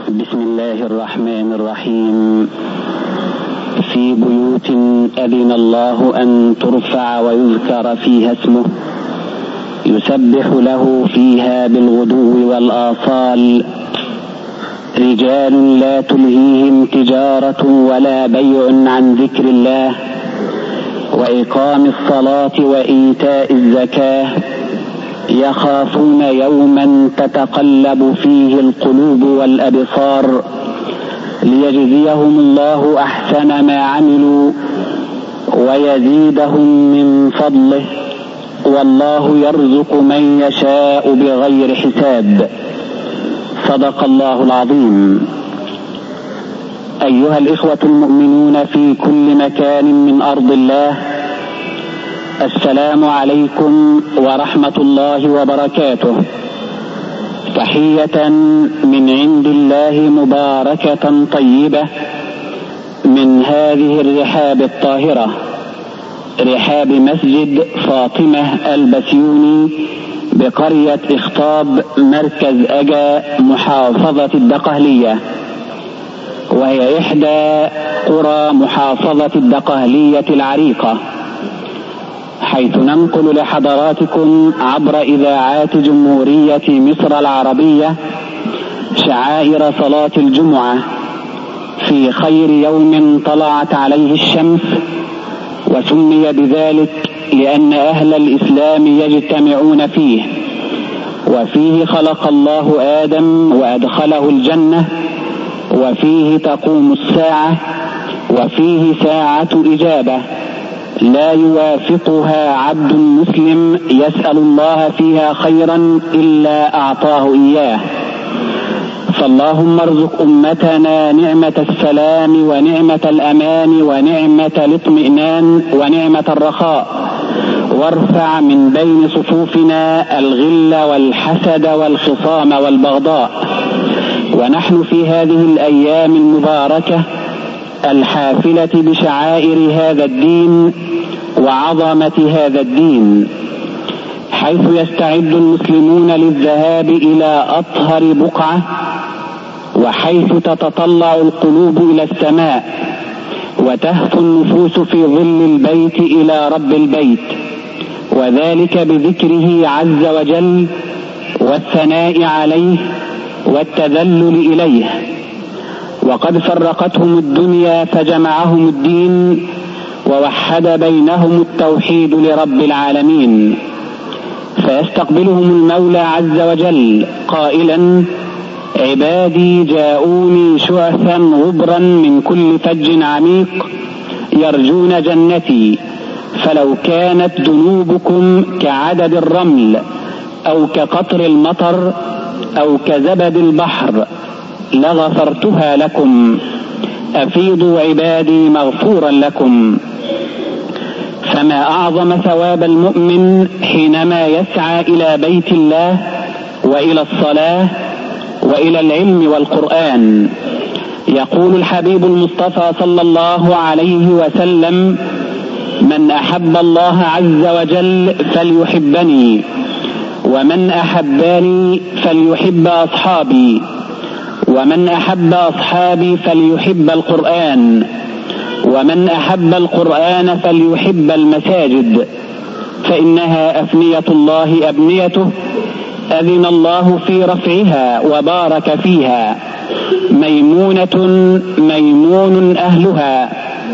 بسم الله الرحمن الرحيم. في بيوت أذن الله أن ترفع ويذكر فيها اسمه يسبح له فيها بالغدو والآصال رجال لا تلهيهم تجارة ولا بيع عن ذكر الله وإقام الصلاة وإيتاء الزكاة يخافون يوما تتقلب فيه القلوب والأبصار ليجزيهم الله أحسن ما عملوا ويزيدهم من فضله والله يرزق من يشاء بغير حساب. صدق الله العظيم. أيها الإخوة المؤمنون في كل مكان من أرض الله، السلام عليكم ورحمة الله وبركاته. تحية من عند الله مباركة طيبة من هذه الرحاب الطاهرة، رحاب مسجد فاطمة البسيوني بقرية اخطاب مركز أجا محافظة الدقهلية، وهي إحدى قرى محافظة الدقهلية العريقة، حيث ننقل لحضراتكم عبر إذاعات جمهورية مصر العربية شعائر صلاة الجمعة في خير يوم طلعت عليه الشمس، وسمي بذلك لأن أهل الإسلام يجتمعون فيه، وفيه خلق الله آدم وأدخله الجنة، وفيه تقوم الساعة، وفيه ساعة إجابة لا يوافقها عبد مسلم يسأل الله فيها خيرا إلا أعطاه إياه. فاللهم ارزق أمتنا نعمة السلام ونعمة الأمان ونعمة الاطمئنان ونعمة الرخاء، وارفع من بين صفوفنا الغل والحسد والخصام والبغضاء. ونحن في هذه الأيام المباركة الحافلة بشعائر هذا الدين وعظمة هذا الدين، حيث يستعد المسلمون للذهاب إلى أطهر بقعة، وحيث تتطلع القلوب إلى السماء وتهفو النفوس في ظل البيت إلى رب البيت، وذلك بذكره عز وجل والثناء عليه والتذلل إليه. وقد فرقتهم الدنيا فجمعهم الدين، ووحد بينهم التوحيد لرب العالمين. فيستقبلهم المولى عز وجل قائلا: عبادي جاءوني شعثا غبرا من كل فج عميق يرجون جنتي، فلو كانت ذنوبكم كعدد الرمل أو كقطر المطر أو كزبد البحر لغفرتها لكم، أفيضوا عبادي مغفورا لكم. فما أعظم ثواب المؤمن حينما يسعى إلى بيت الله وإلى الصلاة وإلى العلم والقرآن. يقول الحبيب المصطفى صلى الله عليه وسلم: من أحب الله عز وجل فليحبني، ومن أحبني فليحب أصحابي، ومن أحب أصحابي فليحب القرآن، ومن أحب القرآن فليحب المساجد، فإنها أفنية الله أبنيته، أذن الله في رفعها وبارك فيها، ميمونة ميمون أهلها،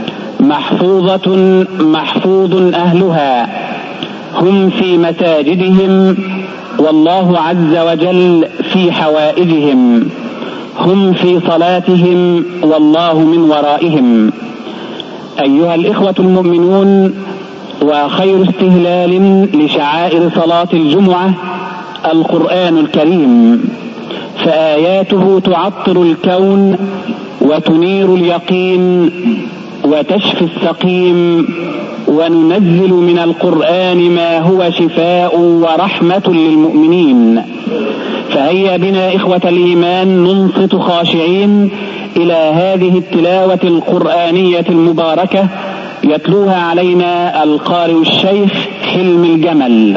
محفوظة محفوظ أهلها، هم في مساجدهم والله عز وجل في حوائجهم، هم في صلاتهم والله من ورائهم. أيها الإخوة المؤمنون، وخير استهلال لشعائر صلاة الجمعة القرآن الكريم، فآياته تعطر الكون وتنير اليقين وتشفي السقيم، وننزل من القرآن ما هو شفاء ورحمة للمؤمنين. فهيا بنا إخوة الإيمان ننصت خاشعين إلى هذه التلاوة القرآنية المباركة، يتلوها علينا القارئ الشيخ حلم الجمل.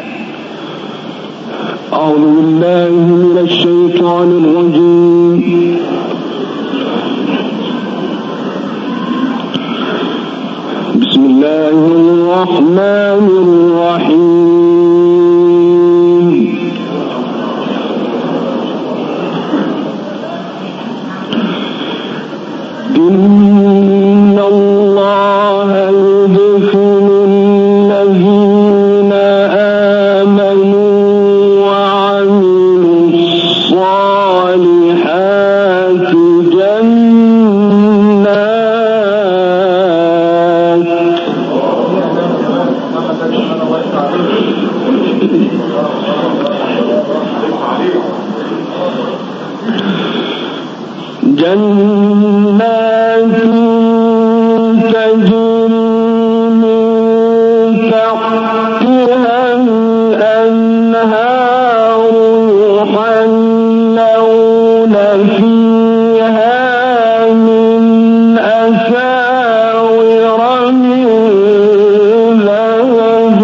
أعوذ بالله من الشيطان الرجيم. إن الله يدخل الذين آمنوا وعملوا الصالحات جنات تجري من تحتها الأنهار يحلون فيها من أساور من ذهب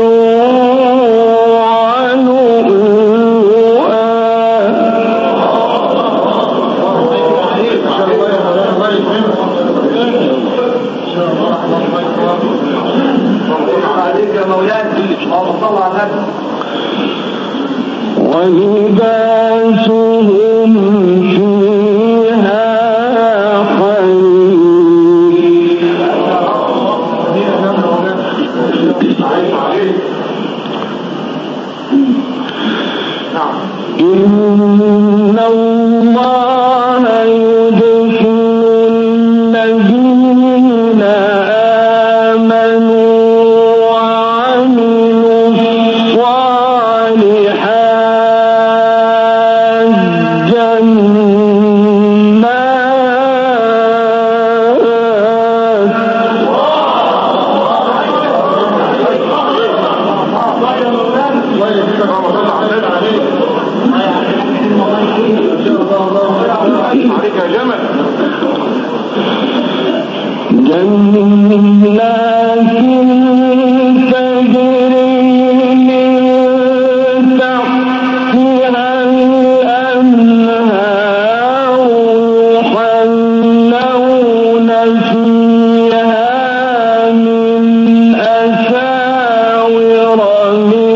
ولباسهم فيها حرير. إن الله يدخل الذين آمنوا وعملوا الصالحات جنات تجري من تحتها الأنهار يحلون فيها من أساور من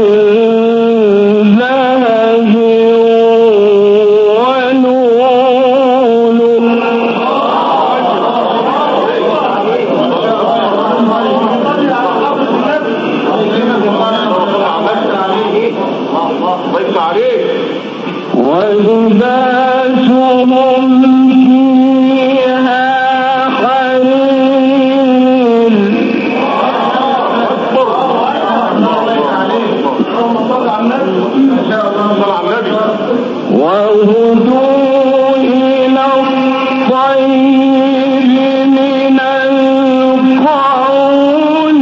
ذهب ولؤلؤ. ولباسهم فيها حرير. وهدوا إلى الطيب من القول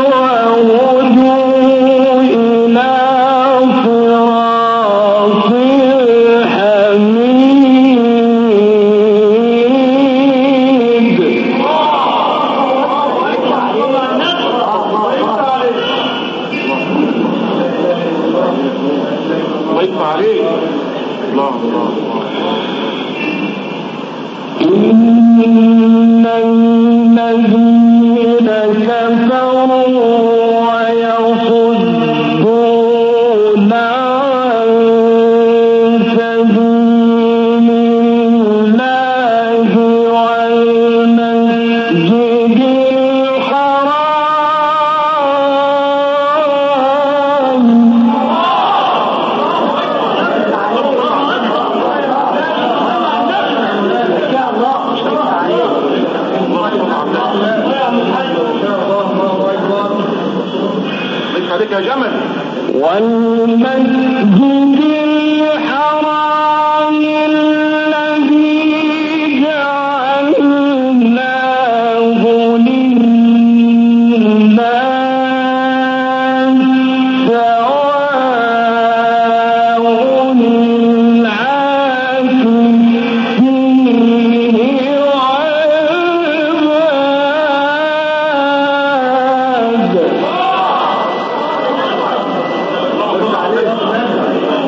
وهدوا إلى صراط الحميد. إن الذين كفروا ويصدون عن سبيل الله والمسجد الحرام عليك يا جمل. والمسجد الحرام الذي جعلناه للناس سواء العاكف فيه والباد.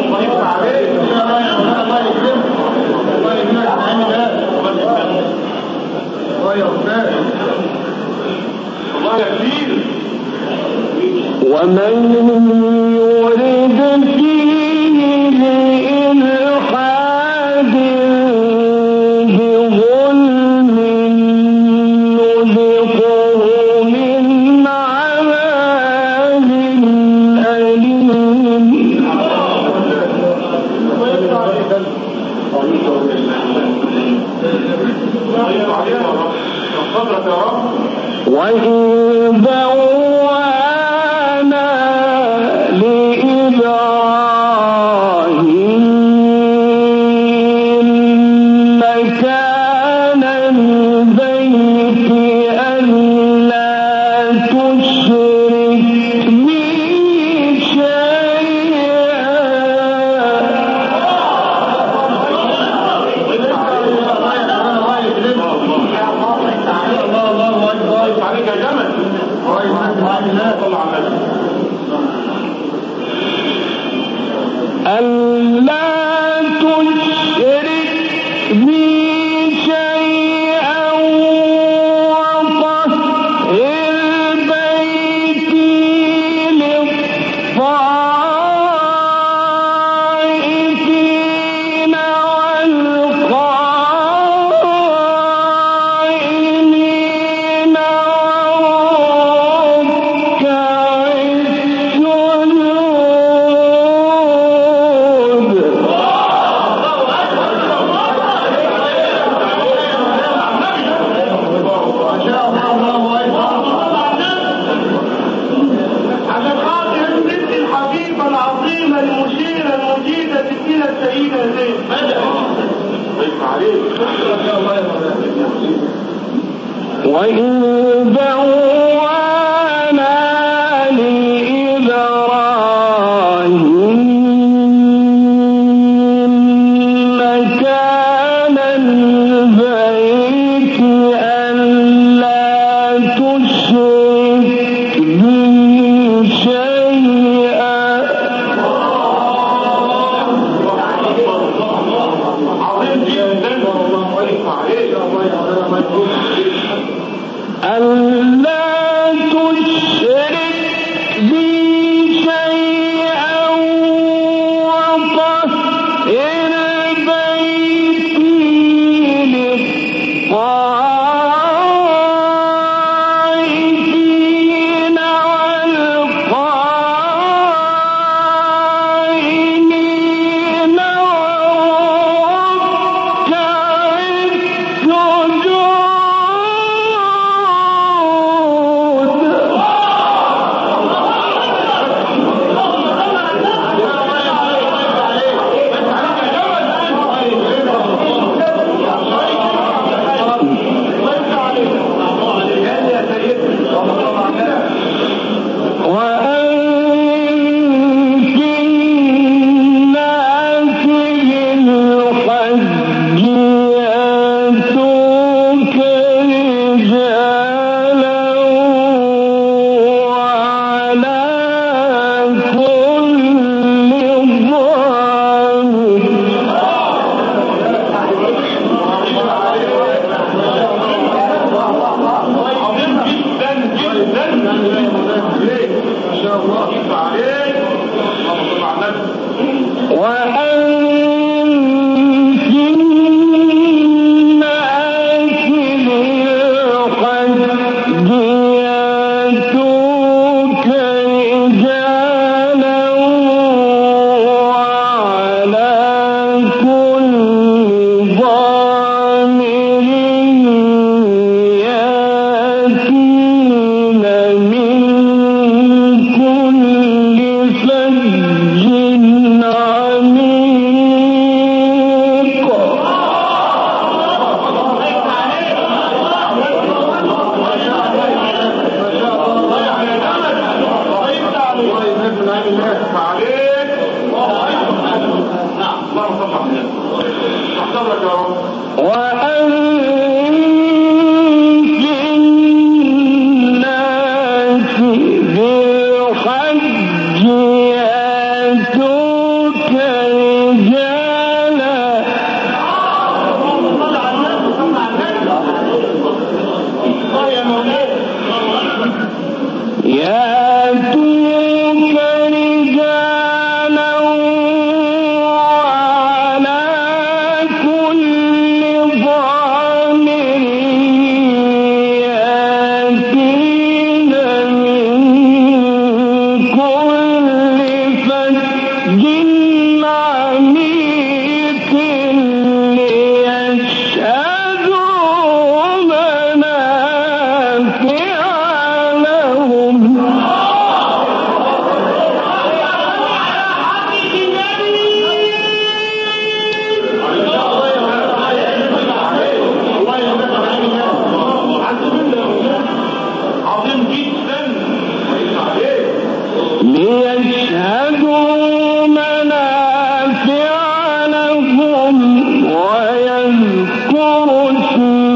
اسم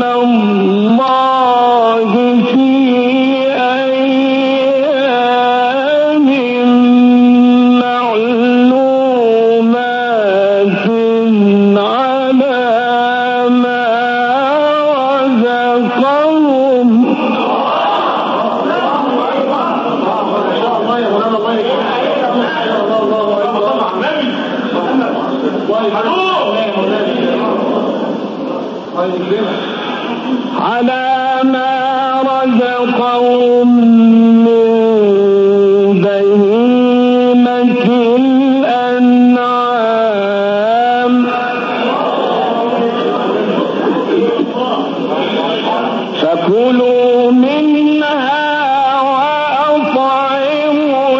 الله في أيام معلومات على ما رزقهم من بهيمة الأنعام فكلوا منها وأطعموا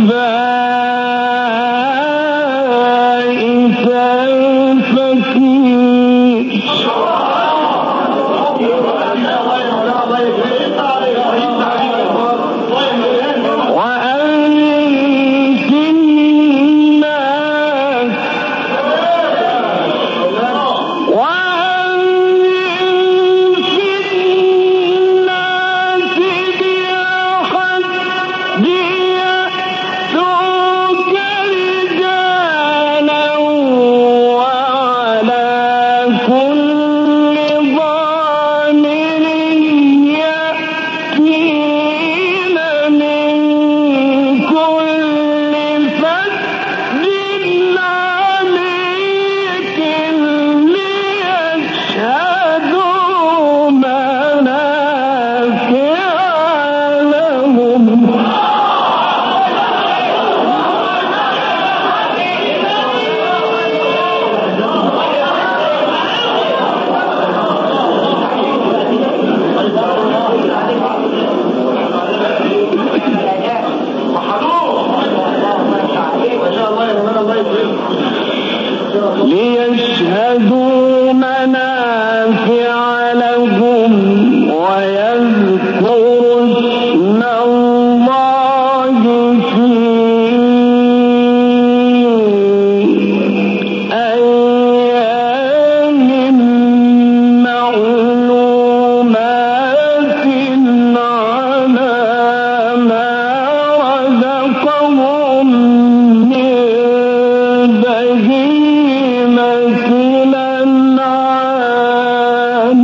البائس الفقير وأنذر الناس بالحج يأتوك رجالا وعلى كل ضامر يأتين من كل فج عميق ليشهدوا منافع لهم ليشهدوا منافع لهم ويذكروا اسم الله في أيام معلومات على ما رزقهم من بهيمة الأنعام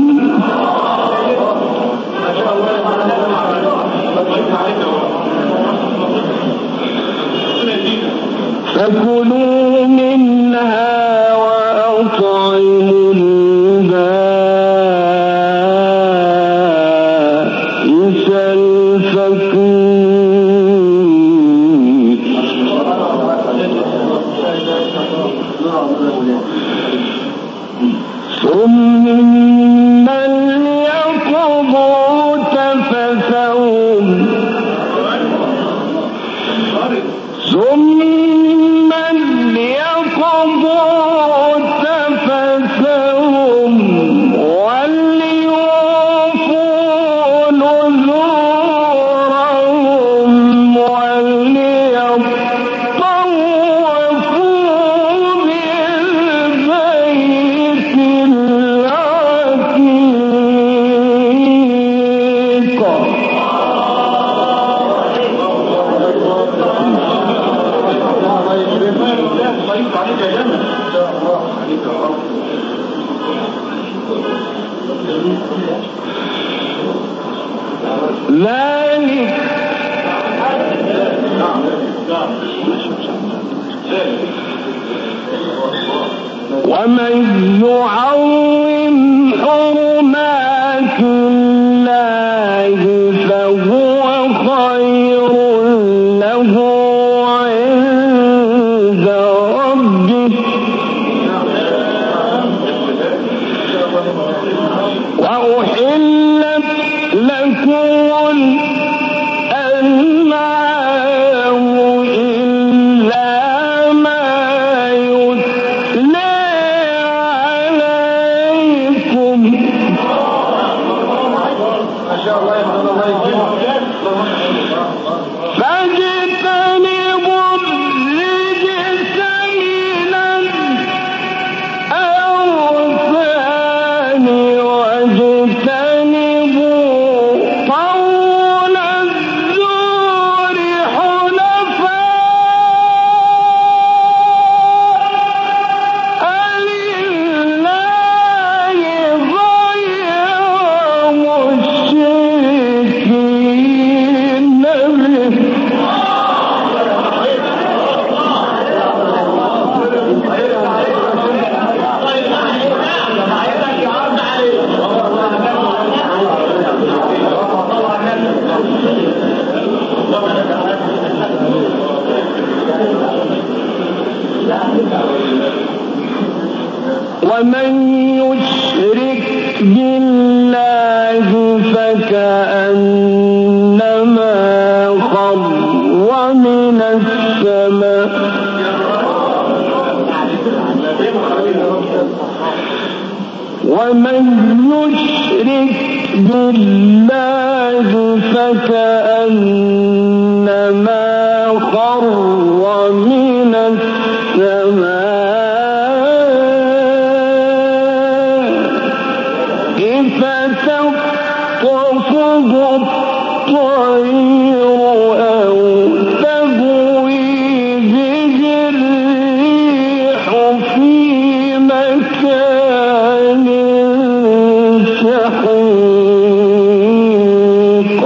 فكلوا منها وأطعموا البائس الفقير ثم ليقضوا تفثهم وليوفوا نذورهم وليطوفوا بالبيت العتيق ذلك ومن يعظم حرمات الله فهو خير له عند ربه وأحلت لكم الأنعام إلا ما يتلى عليكم يشرك بالله فكأنما خر من السماء فتخطفه الطير أو تهوي به الريح في مكان سحيق.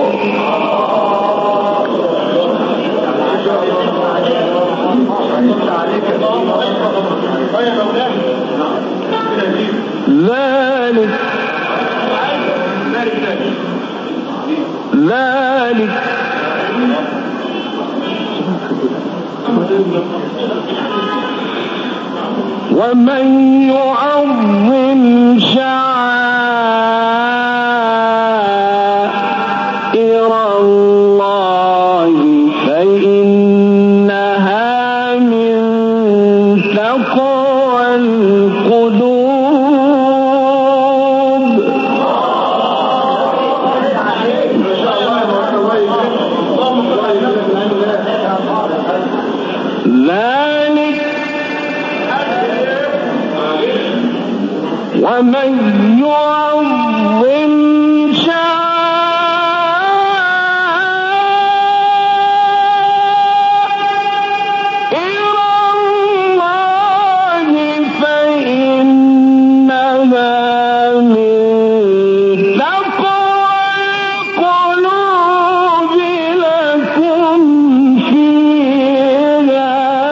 ذلك ومن يعظم شعائر الله فإنها من تقوى القلوب. ذلك ومن يعظم شعائر الله فإنها من تقوى القلوب. لكم فيها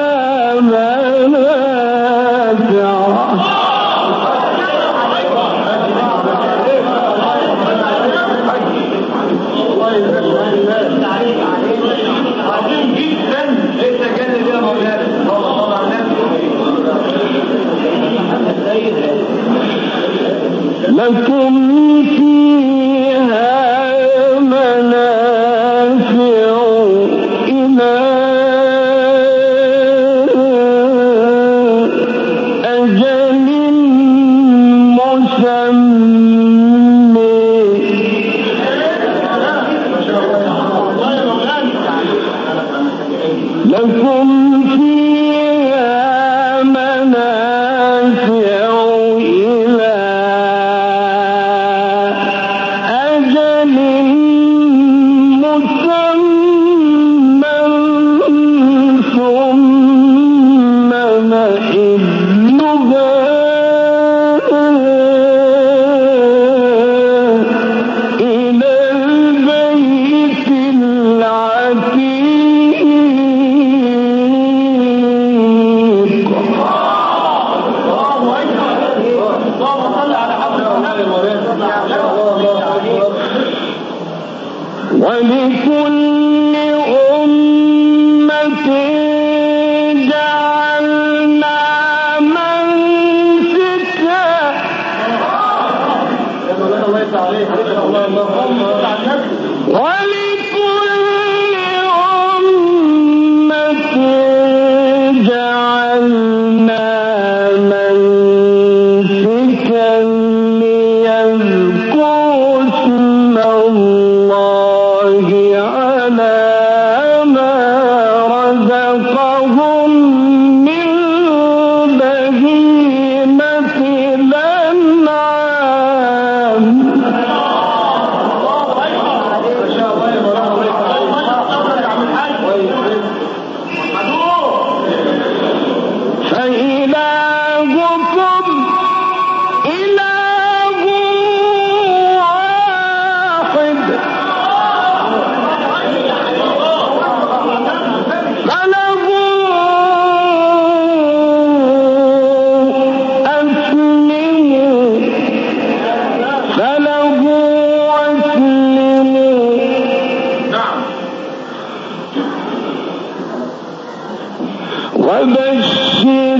لكم فيها منافع إلى أجل مسمى. لكم فيها منافع إلى أجل مسمى ثم محلها إلى البيت العتيق. ولكل أمة جعلنا منسكا ولكل أمة جعلنا منسكا ليذكروا اسم الله على ما رزقهم من بهيمة الأنعام. فإلهكم إله واحد فله أسلموا وبشر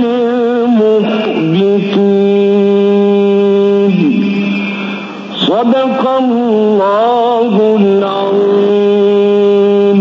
المخبتين. صدق الله العظيم.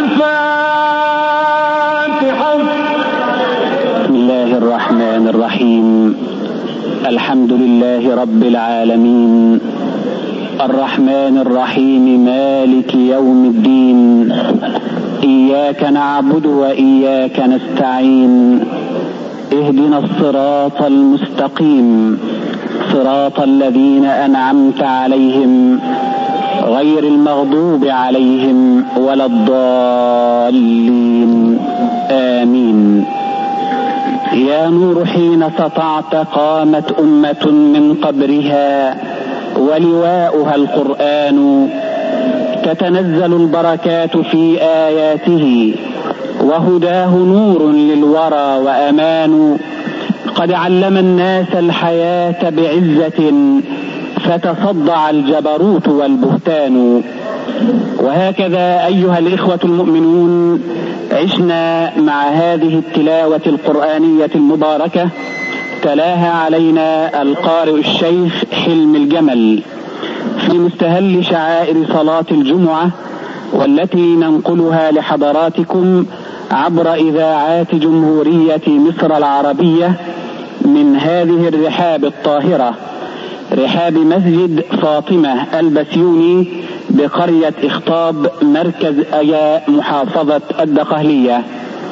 الفاتحة. بسم الله الرحمن الرحيم. الحمد لله رب العالمين الرحمن الرحيم مالك يوم الدين إياك نعبد وإياك نستعين اهدنا الصراط المستقيم صراط الذين أنعمت عليهم غير المغضوب عليهم ولا الضالين آمين. يا نور حين سطعت قامت أمة من قبرها ولواؤها القرآن تتنزل البركات في آياته وهداه نور للورى وأمان. قد علم الناس الحياة بعزة فتصدع الجبروت والبهتان. وهكذا أيها الإخوة المؤمنون عشنا مع هذه التلاوة القرآنية المباركة تلاها علينا القارئ الشيخ حلم الجمل في مستهل شعائر صلاة الجمعة، والتي ننقلها لحضراتكم عبر إذاعات جمهورية مصر العربية من هذه الرحاب الطاهرة، رحاب مسجد فاطمة البسيوني بقرية إخطاب مركز أيا محافظة الدقهلية.